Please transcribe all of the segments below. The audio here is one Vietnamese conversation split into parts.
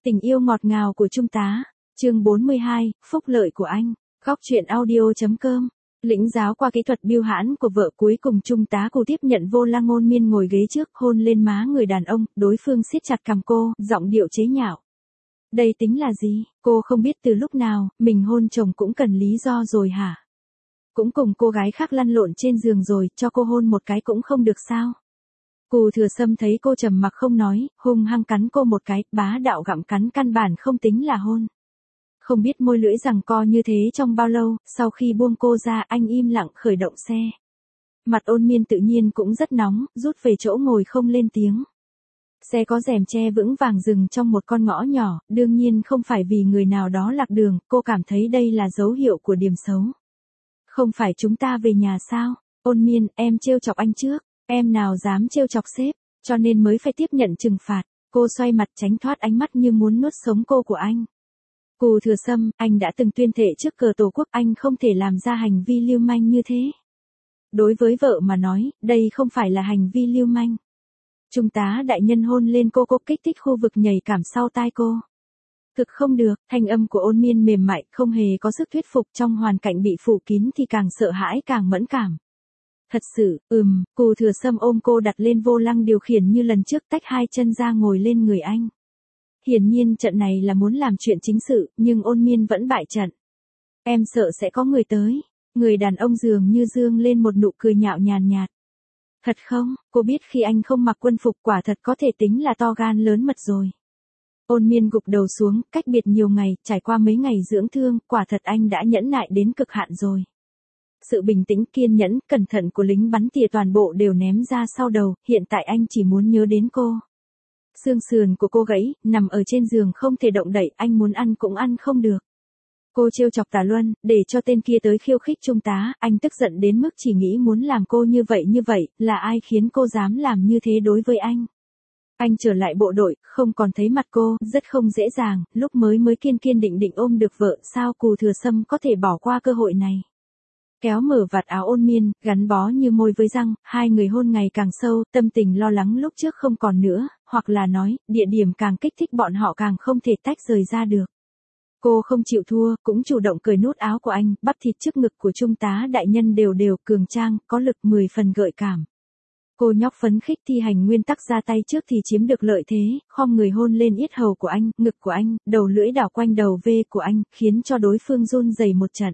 Tình yêu ngọt ngào của Trung tá. Chương 42, phúc lợi của anh. Góc truyện audio.com. Lĩnh giáo qua kỹ thuật biêu hãn của vợ, cuối cùng Trung tá Cù tiếp nhận vô lăng Ôn Miên ngồi ghế trước, hôn lên má người đàn ông, đối phương siết chặt cằm cô, giọng điệu chế nhạo. Đây tính là gì, cô không biết từ lúc nào, mình hôn chồng cũng cần lý do rồi hả? Cũng cùng cô gái khác lăn lộn trên giường rồi, cho cô hôn một cái cũng không được sao? Cù Thừa Sâm thấy cô trầm mặc không nói, hung hăng cắn cô một cái, bá đạo gặm cắn căn bản không tính là hôn. Không biết môi lưỡi giằng co như thế trong bao lâu, sau khi buông cô ra anh im lặng khởi động xe. Mặt Ôn Miên tự nhiên cũng rất nóng, rút về chỗ ngồi không lên tiếng. Xe có rèm che vững vàng dừng trong một con ngõ nhỏ, đương nhiên không phải vì người nào đó lạc đường, cô cảm thấy đây là dấu hiệu của điểm xấu. Không phải chúng ta về nhà sao? Ôn Miên, em trêu chọc anh trước, em nào dám trêu chọc sếp, cho nên mới phải tiếp nhận trừng phạt. Cô xoay mặt tránh thoát ánh mắt như muốn nuốt sống cô của anh. Cù Thừa Sâm, anh đã từng tuyên thệ trước cờ Tổ quốc anh không thể làm ra hành vi lưu manh như thế. Đối với vợ mà nói, đây không phải là hành vi lưu manh. Trung tá đại nhân hôn lên cô kích thích khu vực nhạy cảm sau tai cô. Thực không được, thanh âm của Ôn Miên mềm mại, không hề có sức thuyết phục, trong hoàn cảnh bị phủ kín thì càng sợ hãi càng mẫn cảm. Thật sự, Cù Thừa Sâm ôm cô đặt lên vô lăng điều khiển như lần trước, tách hai chân ra ngồi lên người anh. Hiển nhiên trận này là muốn làm chuyện chính sự, nhưng Ôn Miên vẫn bại trận. Em sợ sẽ có người tới. Người đàn ông dường như dương lên một nụ cười nhạo nhàn nhạt. Thật không, cô biết khi anh không mặc quân phục quả thật có thể tính là to gan lớn mật rồi. Ôn Miên gục đầu xuống, cách biệt nhiều ngày, trải qua mấy ngày dưỡng thương, quả thật anh đã nhẫn nại đến cực hạn rồi. Sự bình tĩnh, kiên nhẫn, cẩn thận của lính bắn tỉa toàn bộ đều ném ra sau đầu, hiện tại anh chỉ muốn nhớ đến cô. Xương sườn của cô gãy, nằm ở trên giường không thể động đậy, anh muốn ăn cũng ăn không được. Cô trêu chọc Tả Luân, để cho tên kia tới khiêu khích Trung tá, anh tức giận đến mức chỉ nghĩ muốn làm cô như vậy, là ai khiến cô dám làm như thế đối với anh. Anh trở lại bộ đội, không còn thấy mặt cô, rất không dễ dàng, lúc mới kiên định ôm được vợ, sao Cù Thừa Sâm có thể bỏ qua cơ hội này. Kéo mở vạt áo Ôn Miên, gắn bó như môi với răng, hai người hôn ngày càng sâu, tâm tình lo lắng lúc trước không còn nữa, hoặc là nói, địa điểm càng kích thích bọn họ càng không thể tách rời ra được. Cô không chịu thua, cũng chủ động cởi nút áo của anh, bắp thịt trước ngực của Trung tá đại nhân đều cường trang, có lực 10 phần gợi cảm. Cô nhóc phấn khích thi hành nguyên tắc ra tay trước thì chiếm được lợi thế, khom người hôn lên yết hầu của anh, ngực của anh, đầu lưỡi đảo quanh đầu V của anh, khiến cho đối phương run rẩy một trận.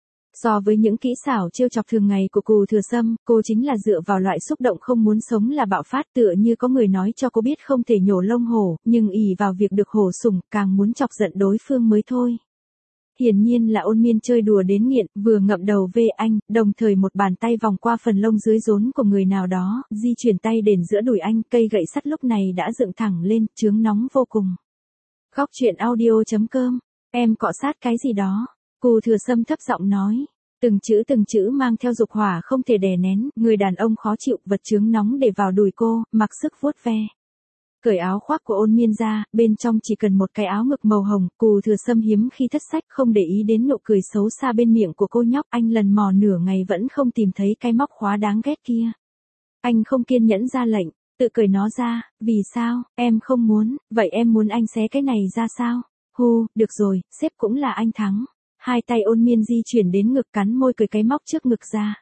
So với những kỹ xảo trêu chọc thường ngày của Cù Thừa Sâm, cô chính là dựa vào loại xúc động không muốn sống là bạo phát, tựa như có người nói cho cô biết không thể nhổ lông hổ, nhưng ỷ vào việc được hổ sủng, càng muốn chọc giận đối phương mới thôi. Hiển nhiên là Ôn Miên chơi đùa đến nghiện, vừa ngậm đầu về anh, đồng thời một bàn tay vòng qua phần lông dưới rốn của người nào đó, di chuyển tay đến giữa đùi anh, cây gậy sắt lúc này đã dựng thẳng lên, chướng nóng vô cùng. Góc truyện audio.com, em cọ sát cái gì đó? Cù Thừa Sâm thấp giọng nói, từng chữ mang theo dục hỏa không thể đè nén, người đàn ông khó chịu, vật chướng nóng để vào đùi cô, mặc sức vuốt ve. Cởi áo khoác của Ôn Miên ra, bên trong chỉ cần một cái áo ngực màu hồng, Cù Thừa Sâm hiếm khi thất sách, không để ý đến nụ cười xấu xa bên miệng của cô nhóc, anh lần mò nửa ngày vẫn không tìm thấy cái móc khóa đáng ghét kia. Anh không kiên nhẫn ra lệnh, tự cởi nó ra, vì sao, em không muốn, vậy em muốn anh xé cái này ra sao? Được rồi, sếp cũng là anh thắng. Hai tay Ôn Miên di chuyển đến ngực, cắn môi cởi cái móc trước ngực ra.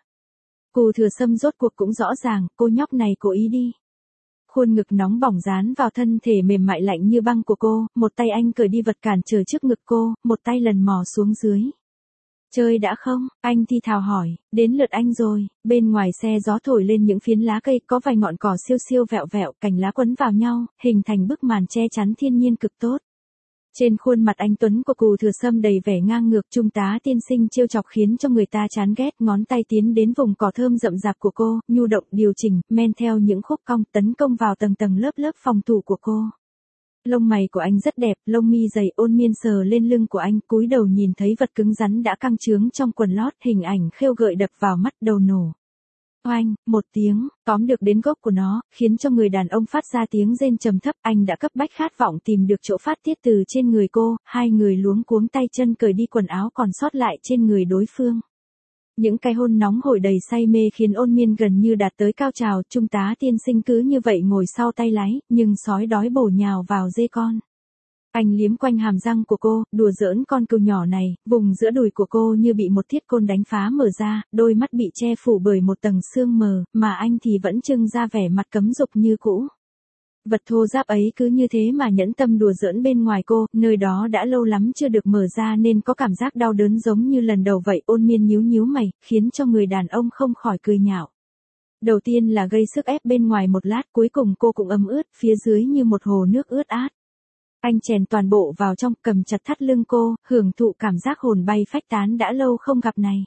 Cù Thừa Sâm rốt cuộc cũng rõ ràng, cô nhóc này cố ý đi. Khuôn ngực nóng bỏng dán vào thân thể mềm mại lạnh như băng của cô, một tay anh cởi đi vật cản trở trước ngực cô, một tay lần mò xuống dưới. Chơi đã không? Anh thi thào hỏi, đến lượt anh rồi, bên ngoài xe gió thổi lên những phiến lá cây, có vài ngọn cỏ siêu vẹo vẹo, cành lá quấn vào nhau, hình thành bức màn che chắn thiên nhiên cực tốt. Trên khuôn mặt anh tuấn của Cù Thừa Sâm đầy vẻ ngang ngược, Trung tá tiên sinh trêu chọc khiến cho người ta chán ghét, ngón tay tiến đến vùng cỏ thơm rậm rạp của cô, nhu động điều chỉnh, men theo những khúc cong, tấn công vào tầng lớp phòng thủ của cô. Lông mày của anh rất đẹp, lông mi dày. Ôn Miên sờ lên lưng của anh, cúi đầu nhìn thấy vật cứng rắn đã căng trướng trong quần lót, hình ảnh khêu gợi đập vào mắt, đầu nổ. Oanh, một tiếng, tóm được đến gốc của nó, khiến cho người đàn ông phát ra tiếng rên trầm thấp, anh đã cấp bách khát vọng tìm được chỗ phát tiết từ trên người cô, hai người luống cuống tay chân cởi đi quần áo còn sót lại trên người đối phương. Những cái hôn nóng hổi đầy say mê khiến Ôn Miên gần như đạt tới cao trào, Trung tá tiên sinh cứ như vậy ngồi sau tay lái, nhưng sói đói bổ nhào vào dê con. Anh liếm quanh hàm răng của cô, đùa giỡn con cừu nhỏ này, vùng giữa đùi của cô như bị một thiết côn đánh phá mở ra, đôi mắt bị che phủ bởi một tầng sương mờ, mà anh thì vẫn trưng ra vẻ mặt cấm dục như cũ. Vật thô ráp ấy cứ như thế mà nhẫn tâm đùa giỡn bên ngoài cô, nơi đó đã lâu lắm chưa được mở ra nên có cảm giác đau đớn giống như lần đầu vậy. Ôn Miên nhíu nhíu mày, khiến cho người đàn ông không khỏi cười nhạo. Đầu tiên là gây sức ép bên ngoài một lát, cuối cùng cô cũng ấm ướt, phía dưới như một hồ nước ướt át. Anh chèn toàn bộ vào trong, cầm chặt thắt lưng cô, hưởng thụ cảm giác hồn bay phách tán đã lâu không gặp này.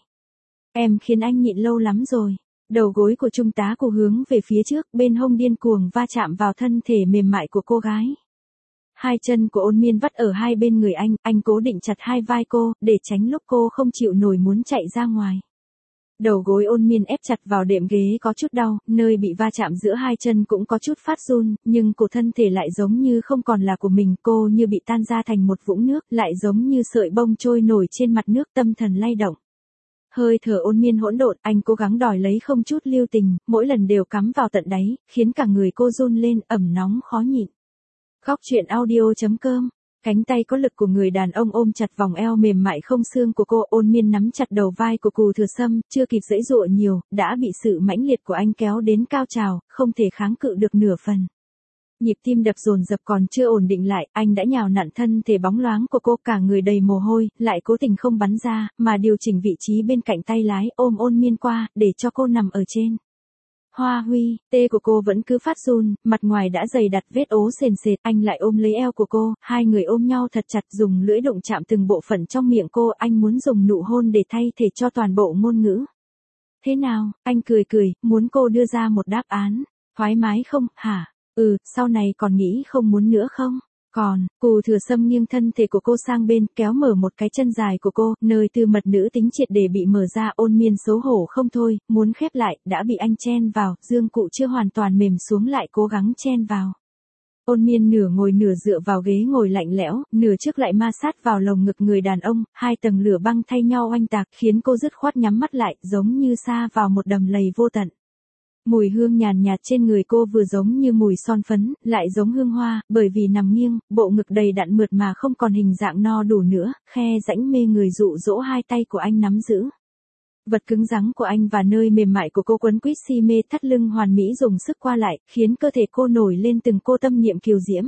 Em khiến anh nhịn lâu lắm rồi. Đầu gối của trung tá cô hướng về phía trước, bên hông điên cuồng va chạm vào thân thể mềm mại của cô gái. Hai chân của Ôn Miên vắt ở hai bên người anh cố định chặt hai vai cô, để tránh lúc cô không chịu nổi muốn chạy ra ngoài. Đầu gối Ôn Miên ép chặt vào đệm ghế có chút đau, nơi bị va chạm giữa hai chân cũng có chút phát run, nhưng cổ thân thể lại giống như không còn là của mình, cô như bị tan ra thành một vũng nước, lại giống như sợi bông trôi nổi trên mặt nước, tâm thần lay động. Hơi thở Ôn Miên hỗn độn, anh cố gắng đòi lấy không chút lưu tình, mỗi lần đều cắm vào tận đáy, khiến cả người cô run lên, ẩm nóng khó nhịn. Góc truyện audio.com. Cánh tay có lực của người đàn ông ôm chặt vòng eo mềm mại không xương của cô. Ôn Miên nắm chặt đầu vai của Cù Thừa Sâm, chưa kịp giãy giụa nhiều, đã bị sự mãnh liệt của anh kéo đến cao trào, không thể kháng cự được nửa phần. Nhịp tim đập dồn dập còn chưa ổn định lại, anh đã nhào nặn thân thể bóng loáng của cô, cả người đầy mồ hôi, lại cố tình không bắn ra, mà điều chỉnh vị trí bên cạnh tay lái, ôm Ôn Miên qua, để cho cô nằm ở trên. Hoa Huy, tê của cô vẫn cứ phát run, mặt ngoài đã dày đặt vết ố sền sệt, anh lại ôm lấy eo của cô, hai người ôm nhau thật chặt, dùng lưỡi đụng chạm từng bộ phận trong miệng cô, anh muốn dùng nụ hôn để thay thế cho toàn bộ ngôn ngữ. Thế nào, anh cười cười, muốn cô đưa ra một đáp án. Thoải mái không, hả? Sau này còn nghĩ không muốn nữa không? Còn, Cù Thừa Sâm nghiêng thân thể của cô sang bên, kéo mở một cái chân dài của cô, nơi tư mật nữ tính triệt để bị mở ra. Ôn Miên xấu hổ không thôi, muốn khép lại, đã bị anh chen vào, dương cụ chưa hoàn toàn mềm xuống lại cố gắng chen vào. Ôn Miên nửa ngồi nửa dựa vào ghế ngồi lạnh lẽo, nửa trước lại ma sát vào lồng ngực người đàn ông, hai tầng lửa băng thay nhau oanh tạc, khiến cô dứt khoát nhắm mắt lại, giống như sa vào một đầm lầy vô tận. Mùi hương nhàn nhạt trên người cô vừa giống như mùi son phấn, lại giống hương hoa, bởi vì nằm nghiêng, bộ ngực đầy đặn mượt mà không còn hình dạng no đủ nữa, khe rãnh mê người dụ dỗ hai tay của anh nắm giữ. Vật cứng rắn của anh và nơi mềm mại của cô quấn quýt si mê, thắt lưng hoàn mỹ dùng sức qua lại, khiến cơ thể cô nổi lên từng cô tâm niệm kiều diễm.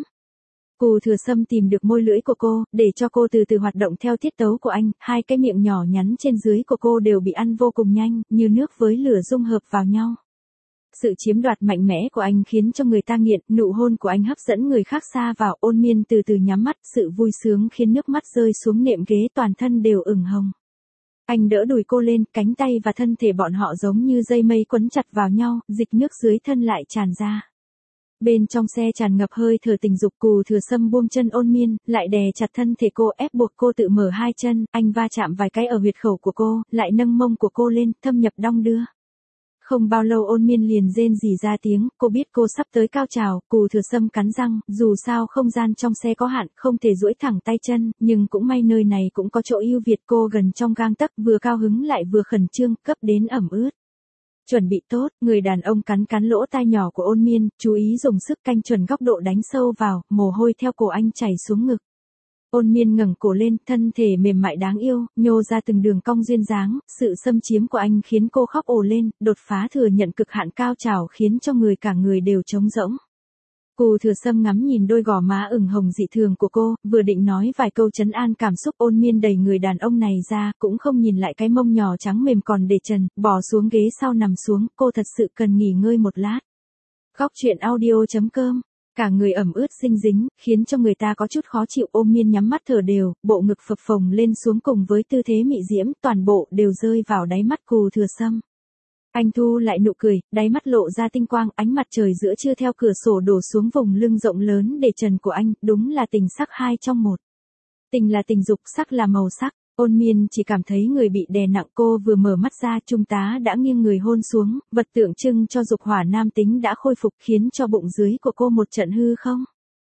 Cù Thừa Sâm tìm được môi lưỡi của cô, để cho cô từ từ hoạt động theo tiết tấu của anh, hai cái miệng nhỏ nhắn trên dưới của cô đều bị ăn vô cùng nhanh, như nước với lửa dung hợp vào nhau. Sự chiếm đoạt mạnh mẽ của anh khiến cho người ta nghiện, nụ hôn của anh hấp dẫn người khác xa vào. Ôn Miên từ từ nhắm mắt, sự vui sướng khiến nước mắt rơi xuống nệm ghế, toàn thân đều ửng hồng. Anh đỡ đùi cô lên, cánh tay và thân thể bọn họ giống như dây mây quấn chặt vào nhau, dịch nước dưới thân lại tràn ra. Bên trong xe tràn ngập hơi thở tình dục. Cù Thừa Sâm buông chân Ôn Miên, lại đè chặt thân thể cô, ép buộc cô tự mở hai chân, anh va chạm vài cái ở huyệt khẩu của cô, lại nâng mông của cô lên, thâm nhập đong đưa. Không bao lâu Ôn Miên liền rên rỉ ra tiếng, cô biết cô sắp tới cao trào. Cù Thừa Sâm cắn răng, dù sao không gian trong xe có hạn, không thể duỗi thẳng tay chân, nhưng cũng may nơi này cũng có chỗ ưu việt. Cô gần trong gang tấc, vừa cao hứng lại vừa khẩn trương, cấp đến ẩm ướt. Chuẩn bị tốt, người đàn ông cắn cắn lỗ tai nhỏ của Ôn Miên, chú ý dùng sức canh chuẩn góc độ đánh sâu vào, mồ hôi theo cổ anh chảy xuống ngực. Ôn Miên ngẩng cổ lên, thân thể mềm mại đáng yêu, nhô ra từng đường cong duyên dáng, sự xâm chiếm của anh khiến cô khóc ồ lên, đột phá thừa nhận cực hạn cao trào khiến cho cả người đều trống rỗng. Cù Thừa Sâm ngắm nhìn đôi gò má ửng hồng dị thường của cô, vừa định nói vài câu trấn an cảm xúc. Ôn Miên đẩy người đàn ông này ra, cũng không nhìn lại cái mông nhỏ trắng mềm còn để trần, bò xuống ghế sau nằm xuống, cô thật sự cần nghỉ ngơi một lát. Góc truyện audio.com. Cả người ẩm ướt dinh dính, khiến cho người ta có chút khó chịu. Ôn Miên nhắm mắt thở đều, bộ ngực phập phồng lên xuống cùng với tư thế mị diễm, toàn bộ đều rơi vào đáy mắt Cù Thừa Sâm. Anh thu lại nụ cười, đáy mắt lộ ra tinh quang, ánh mặt trời giữa trưa theo cửa sổ đổ xuống vùng lưng rộng lớn để trần của anh, đúng là tình sắc hai trong một. Tình là tình dục, sắc là màu sắc. Ôn Miên chỉ cảm thấy người bị đè nặng, cô vừa mở mắt ra, trung tá đã nghiêng người hôn xuống, vật tượng trưng cho dục hỏa nam tính đã khôi phục, khiến cho bụng dưới của cô một trận hư không.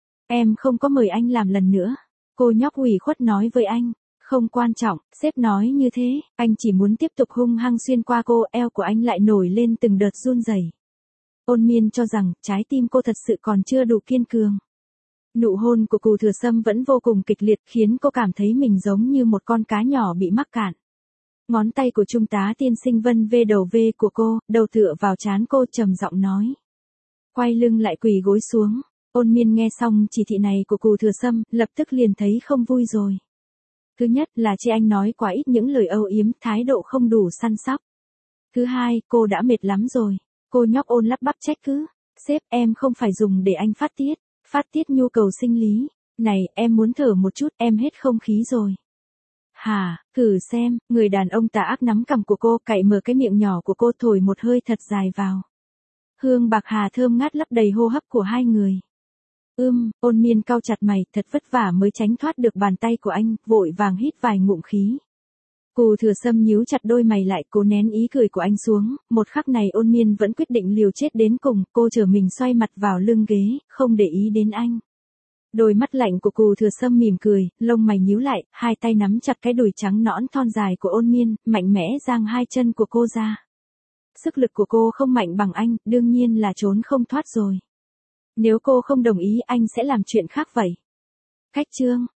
Em không có mời anh làm lần nữa. Cô nhóc ủy khuất nói với anh. Không quan trọng, sếp nói như thế, anh chỉ muốn tiếp tục hung hăng xuyên qua cô. Eo của anh lại nổi lên từng đợt run rẩy. Ôn Miên cho rằng trái tim cô thật sự còn chưa đủ kiên cường. Nụ hôn của Cù Thừa Sâm vẫn vô cùng kịch liệt khiến cô cảm thấy mình giống như một con cá nhỏ bị mắc cạn. Ngón tay của Trung tá tiên sinh vân vê đầu V của cô, đầu tựa vào trán cô trầm giọng nói. Quay lưng lại quỳ gối xuống. Ôn Miên nghe xong chỉ thị này của Cù Thừa Sâm, lập tức liền thấy không vui rồi. Thứ nhất là chị anh nói quá ít những lời âu yếm, thái độ không đủ săn sóc. Thứ hai, cô đã mệt lắm rồi. Cô nhóc Ôn lắp bắp trách cứ. Sếp, em không phải dùng để anh phát tiết nhu cầu sinh lý. Này, em muốn thở một chút, em hết không khí rồi. Hả, thử xem, người đàn ông tà ác nắm cằm của cô, cạy mở cái miệng nhỏ của cô thổi một hơi thật dài vào. Hương bạc hà thơm ngát lấp đầy hô hấp của hai người. Ôn Miên cau chặt mày, thật vất vả mới tránh thoát được bàn tay của anh, vội vàng hít vài ngụm khí. Cù Thừa Sâm nhíu chặt đôi mày lại, cố nén ý cười của anh xuống, một khắc này Ôn Miên vẫn quyết định liều chết đến cùng, cô trở mình xoay mặt vào lưng ghế, không để ý đến anh. Đôi mắt lạnh của Cù Thừa Sâm mỉm cười, lông mày nhíu lại, hai tay nắm chặt cái đùi trắng nõn thon dài của Ôn Miên, mạnh mẽ giang hai chân của cô ra. Sức lực của cô không mạnh bằng anh, đương nhiên là trốn không thoát rồi. Nếu cô không đồng ý anh sẽ làm chuyện khác vậy. Khách chương